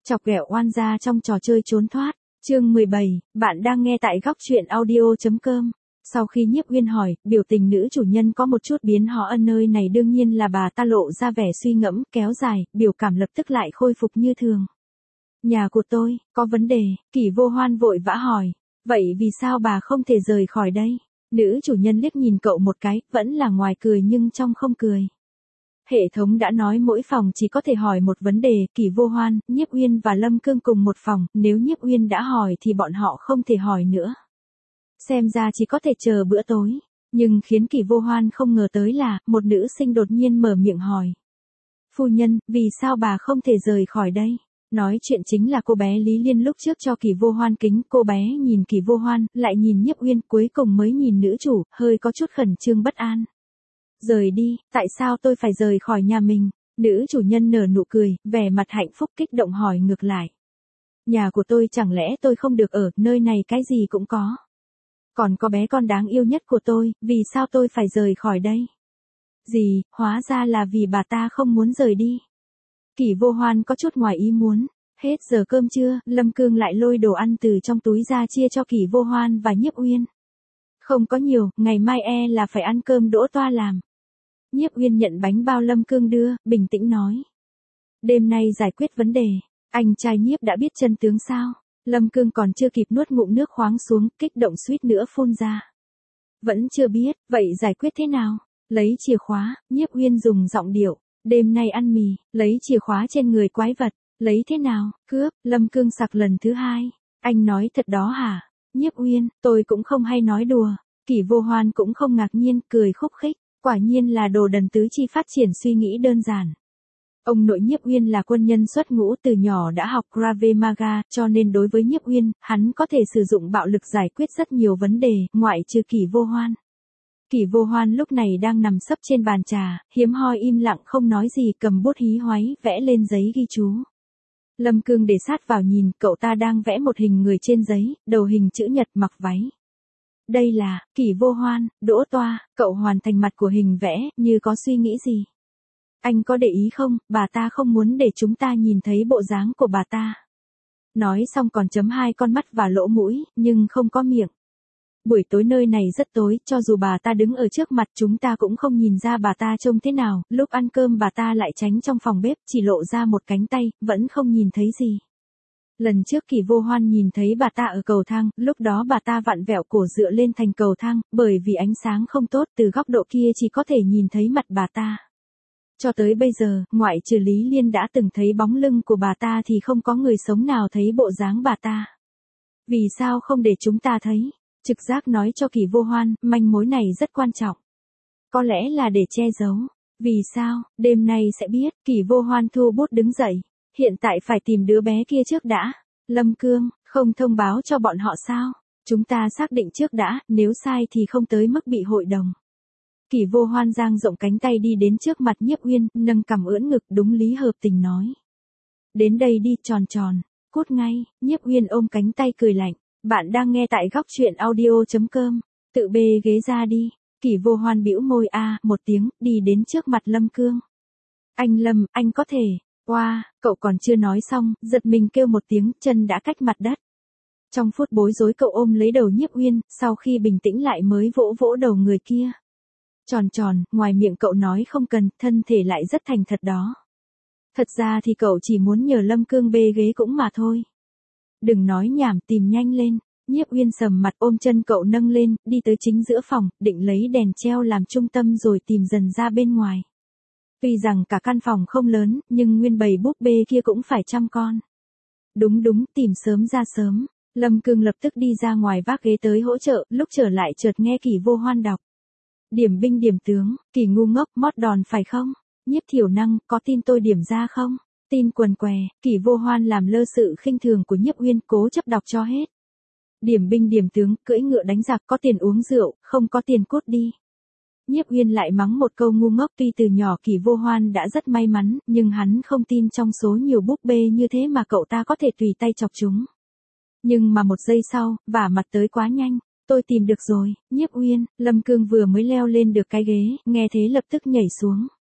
Chọc ghẹo oan gia trong trò chơi trốn thoát. Chương 17, bạn đang nghe tại góc truyện audio.com. Sau khi Nhiếp Uyên hỏi, biểu tình nữ chủ nhân có một chút biến hóa, nơi này đương nhiên là bà ta lộ ra vẻ suy ngẫm, kéo dài, biểu cảm lập tức lại khôi phục như thường. Nhà của tôi, có vấn đề, Kỷ Vô Hoan vội vã hỏi. Vậy vì sao bà không thể rời khỏi đây? Nữ chủ nhân liếc nhìn cậu một cái, vẫn là ngoài cười nhưng trong không cười. Hệ thống đã nói mỗi phòng chỉ có thể hỏi một vấn đề, Kỷ Vô Hoan, Nhiếp Uyên và Lâm Cương cùng một phòng, nếu Nhiếp Uyên đã hỏi thì bọn họ không thể hỏi nữa. Xem ra chỉ có thể chờ bữa tối, nhưng khiến Kỷ Vô Hoan không ngờ tới là, một nữ sinh đột nhiên mở miệng hỏi. Phu nhân, vì sao bà không thể rời khỏi đây? Nói chuyện chính là cô bé Lý Liên lúc trước cho Kỷ Vô Hoan kính, cô bé nhìn Kỷ Vô Hoan, lại nhìn Nhiếp Uyên, cuối cùng mới nhìn nữ chủ, hơi có chút khẩn trương bất an. Rời đi, tại sao tôi phải rời khỏi nhà mình? Nữ chủ nhân nở nụ cười, vẻ mặt hạnh phúc kích động hỏi ngược lại. Nhà của tôi chẳng lẽ tôi không được ở, nơi này cái gì cũng có. Còn có bé con đáng yêu nhất của tôi, vì sao tôi phải rời khỏi đây? Gì, hóa ra là vì bà ta không muốn rời đi. Kỷ Vô Hoan có chút ngoài ý muốn. Hết giờ cơm trưa, Lâm Cương lại lôi đồ ăn từ trong túi ra chia cho Kỷ Vô Hoan và Nhiếp Uyên. Không có nhiều, ngày mai là phải ăn cơm đỗ toa làm. Nhiếp Uyên nhận bánh bao Lâm Cương đưa, bình tĩnh nói. Đêm nay giải quyết vấn đề, anh trai Nhiếp đã biết chân tướng sao? Lâm Cương còn chưa kịp nuốt ngụm nước khoáng xuống, kích động suýt nữa phun ra. Vẫn chưa biết, vậy giải quyết thế nào? Lấy chìa khóa, Nhiếp Uyên dùng giọng điệu. Đêm nay ăn mì, lấy chìa khóa trên người quái vật, lấy thế nào? Cướp, Lâm Cương sặc lần thứ hai. Anh nói thật đó hả? Nhiếp Uyên, tôi cũng không hay nói đùa. Kỷ Vô Hoan cũng không ngạc nhiên, cười khúc khích. Quả nhiên là đồ đần tứ chi phát triển suy nghĩ đơn giản. Ông nội Nhiếp Uyên là quân nhân xuất ngũ, từ nhỏ đã học Krav Maga, cho nên đối với Nhiếp Uyên, hắn có thể sử dụng bạo lực giải quyết rất nhiều vấn đề, ngoại trừ Kỷ Vô Hoan. Kỷ Vô Hoan lúc này đang nằm sấp trên bàn trà, hiếm hoi im lặng không nói gì, cầm bút hí hoáy, vẽ lên giấy ghi chú. Lâm Cương để sát vào nhìn, cậu ta đang vẽ một hình người trên giấy, đầu hình chữ nhật, mặc váy. Đây là, Kỷ Vô Hoan, đỗ toa, cậu hoàn thành mặt của hình vẽ, như có suy nghĩ gì. Anh có để ý không, bà ta không muốn để chúng ta nhìn thấy bộ dáng của bà ta. Nói xong còn chấm hai con mắt và lỗ mũi, nhưng không có miệng. Buổi tối nơi này rất tối, cho dù bà ta đứng ở trước mặt chúng ta cũng không nhìn ra bà ta trông thế nào, lúc ăn cơm bà ta lại tránh trong phòng bếp, chỉ lộ ra một cánh tay, vẫn không nhìn thấy gì. Lần trước Kỷ Vô Hoan nhìn thấy bà ta ở cầu thang, lúc đó bà ta vặn vẹo cổ dựa lên thành cầu thang, bởi vì ánh sáng không tốt, từ góc độ kia chỉ có thể nhìn thấy mặt bà ta. Cho tới bây giờ, ngoại trừ Lý Liên đã từng thấy bóng lưng của bà ta thì không có người sống nào thấy bộ dáng bà ta. Vì sao không để chúng ta thấy? Trực giác nói cho Kỷ Vô Hoan, manh mối này rất quan trọng. Có lẽ là để che giấu. Vì sao? Đêm nay sẽ biết. Kỷ Vô Hoan thu bút đứng dậy. Hiện tại phải tìm đứa bé kia trước đã. Lâm Cương, không thông báo cho bọn họ sao? Chúng ta xác định trước đã, nếu sai thì không tới mức bị hội đồng. Kỷ Vô Hoan dang rộng cánh tay đi đến trước mặt Nhiếp Uyên, nâng cằm ưỡn ngực, đúng lý hợp tình nói. Đến đây đi, tròn tròn, cút ngay. Nhiếp Uyên ôm cánh tay cười lạnh. Bạn đang nghe tại góc truyện audio.com. Tự bê ghế ra đi. Kỷ Vô Hoan bĩu môi một tiếng, đi đến trước mặt Lâm Cương. Anh Lâm, anh có thể. Oa, cậu còn chưa nói xong, giật mình kêu một tiếng, chân đã cách mặt đất. Trong phút bối rối cậu ôm lấy đầu Nhiếp Uyên, sau khi bình tĩnh lại mới vỗ vỗ đầu người kia. Tròn tròn, ngoài miệng cậu nói không cần, thân thể lại rất thành thật đó. Thật ra thì cậu chỉ muốn nhờ Lâm Cương bê ghế cũng mà thôi. Đừng nói nhảm, tìm nhanh lên. Nhiếp Uyên sầm mặt ôm chân cậu nâng lên, đi tới chính giữa phòng, định lấy đèn treo làm trung tâm rồi tìm dần ra bên ngoài. Tuy rằng cả căn phòng không lớn, nhưng nguyên bầy búp bê kia cũng phải 100 con. Đúng, tìm sớm ra sớm. Lâm Cương lập tức đi ra ngoài vác ghế tới hỗ trợ, lúc trở lại chợt nghe Kỷ Vô Hoan đọc. Điểm binh điểm tướng, Kỷ ngu ngốc, mót đòn phải không? Nhiếp thiểu năng, có tin tôi điểm ra không? Tin quần què, Kỷ Vô Hoan làm lơ sự khinh thường của Nhiếp Uyên, cố chấp đọc cho hết. Điểm binh điểm tướng, cưỡi ngựa đánh giặc, có tiền uống rượu, không có tiền cút đi. Nhiếp Uyên lại mắng một câu ngu ngốc, tuy từ nhỏ Kỷ Vô Hoan đã rất may mắn, nhưng hắn không tin trong số nhiều búp bê như thế mà cậu ta có thể tùy tay chọc chúng. Nhưng mà một giây sau, vả mặt tới quá nhanh. Tôi tìm được rồi, Nhiếp Uyên. Lâm Cương vừa mới leo lên được cái ghế, nghe thế lập tức nhảy xuống.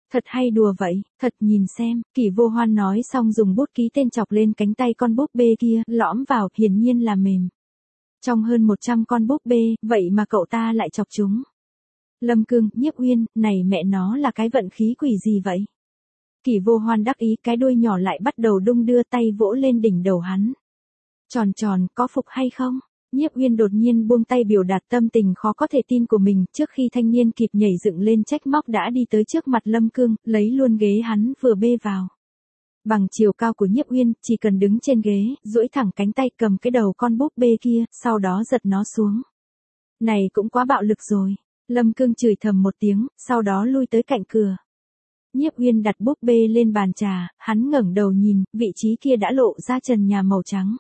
Thật hay đùa vậy, thật nhìn xem, Kỷ Vô Hoan nói xong dùng bút ký tên chọc lên cánh tay con búp bê kia, lõm vào, hiển nhiên là mềm. Trong hơn 100 con búp bê, vậy mà cậu ta lại chọc chúng. Lâm Cương, Nhiếp Uyên, này mẹ nó là cái vận khí quỷ gì vậy? Kỷ Vô Hoan đắc ý, cái đuôi nhỏ lại bắt đầu đung đưa, tay vỗ lên đỉnh đầu hắn. Tròn tròn, có phục hay không? Nhiếp Uyên đột nhiên buông tay biểu đạt tâm tình khó có thể tin của mình, trước khi thanh niên kịp nhảy dựng lên trách móc đã đi tới trước mặt Lâm Cương, lấy luôn ghế hắn vừa bê vào. Bằng chiều cao của Nhiếp Uyên, chỉ cần đứng trên ghế, duỗi thẳng cánh tay cầm cái đầu con búp bê kia, sau đó giật nó xuống. Này cũng quá bạo lực rồi. Lâm Cương chửi thầm một tiếng, sau đó lui tới cạnh cửa. Nhiếp Uyên đặt búp bê lên bàn trà, hắn ngẩng đầu nhìn, vị trí kia đã lộ ra trần nhà màu trắng.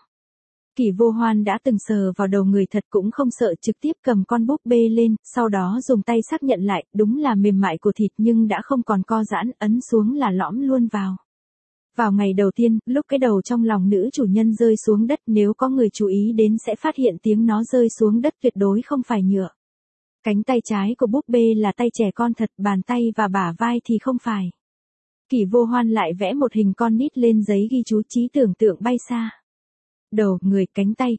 Kỷ Vô Hoan đã từng sờ vào đầu người thật cũng không sợ, trực tiếp cầm con búp bê lên, sau đó dùng tay xác nhận lại, đúng là mềm mại của thịt nhưng đã không còn co giãn, ấn xuống là lõm luôn vào. Vào ngày đầu tiên, lúc cái đầu trong lòng nữ chủ nhân rơi xuống đất, nếu có người chú ý đến sẽ phát hiện tiếng nó rơi xuống đất tuyệt đối không phải nhựa. Cánh tay trái của búp bê là tay trẻ con thật, bàn tay và bả vai thì không phải. Kỷ Vô Hoan lại vẽ một hình con nít lên giấy ghi chú, trí tưởng tượng bay xa. Đầu, người, cánh tay,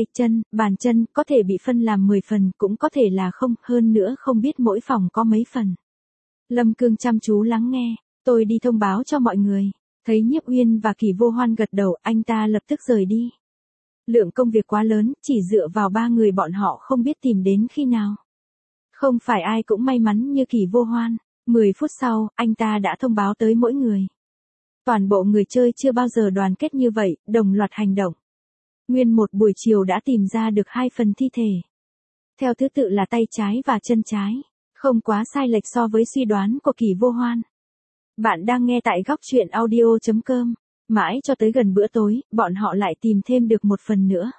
bàn chân có thể bị phân làm 10 phần, cũng có thể là không, hơn nữa không biết mỗi phòng có mấy phần. Lâm Cương chăm chú lắng nghe, tôi đi thông báo cho mọi người. Thấy Nhiếp Uyên và Kỷ Vô Hoan gật đầu, anh ta lập tức rời đi. Lượng công việc quá lớn, chỉ dựa vào 3 người bọn họ không biết tìm đến khi nào. Không phải ai cũng may mắn như Kỷ Vô Hoan. 10 phút sau, anh ta đã thông báo tới mỗi người. Toàn bộ người chơi chưa bao giờ đoàn kết như vậy, đồng loạt hành động. Nguyên một buổi chiều đã tìm ra được 2 phần thi thể. Theo thứ tự là tay trái và chân trái. Không quá sai lệch so với suy đoán của Kỷ Vô Hoan. Bạn đang nghe tại góc truyện audio.com. Mãi cho tới gần bữa tối, bọn họ lại tìm thêm được 1 phần nữa.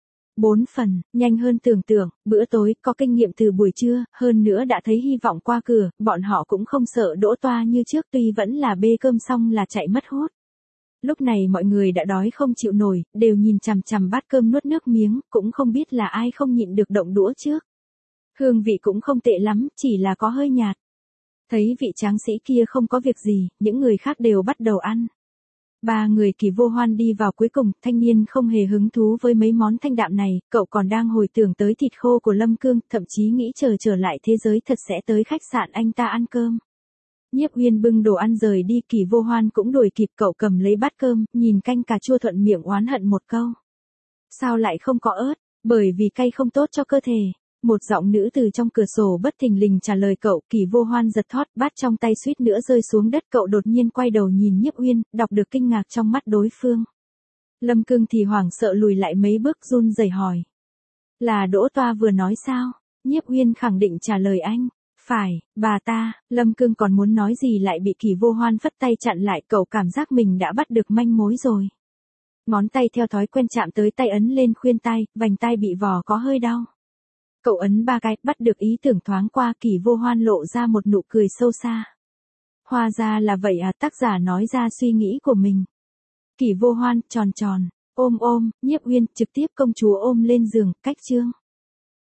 4 phần, nhanh hơn tưởng tượng, bữa tối, có kinh nghiệm từ buổi trưa, hơn nữa đã thấy hy vọng qua cửa, bọn họ cũng không sợ đỗ toa như trước, tuy vẫn là bê cơm xong là chạy mất hút. Lúc này mọi người đã đói không chịu nổi, đều nhìn chằm chằm bát cơm nuốt nước miếng, cũng không biết là ai không nhịn được động đũa trước. Hương vị cũng không tệ lắm, chỉ là có hơi nhạt. Thấy vị tráng sĩ kia không có việc gì, những người khác đều bắt đầu ăn. 3 người Kỷ Vô Hoan đi vào cuối cùng, thanh niên không hề hứng thú với mấy món thanh đạm này, cậu còn đang hồi tưởng tới thịt khô của Lâm Cương, thậm chí nghĩ trở lại thế giới thật sẽ tới khách sạn anh ta ăn cơm. Nhiếp Uyên bưng đồ ăn rời đi, Kỷ Vô Hoan cũng đuổi kịp, cậu cầm lấy bát cơm, nhìn canh cà chua thuận miệng oán hận một câu. Sao lại không có ớt? Bởi vì cay không tốt cho cơ thể. Một giọng nữ từ trong cửa sổ bất thình lình trả lời cậu, Kỷ Vô Hoan giật thót, bát trong tay suýt nữa rơi xuống đất, cậu đột nhiên quay đầu nhìn Nhiếp Uyên, đọc được kinh ngạc trong mắt đối phương. Lâm Cương thì hoảng sợ lùi lại mấy bước, run rẩy hỏi. Là Đỗ Toa vừa nói sao? Nhiếp Uyên khẳng định trả lời anh. Phải, bà ta. Lâm Cương còn muốn nói gì lại bị Kỷ Vô Hoan phất tay chặn lại, cậu cảm giác mình đã bắt được manh mối rồi. Ngón tay theo thói quen chạm tới tay ấn lên khuyên tai, vành tai bị vò có hơi đau. Cậu ấn 3 cái, bắt được ý tưởng thoáng qua, Kỷ Vô Hoan lộ ra một nụ cười sâu xa. Hóa ra là vậy à, tác giả nói ra suy nghĩ của mình. Kỷ Vô Hoan, tròn tròn, ôm, Nhiếp Uyên, trực tiếp công chúa ôm lên giường, cách chương.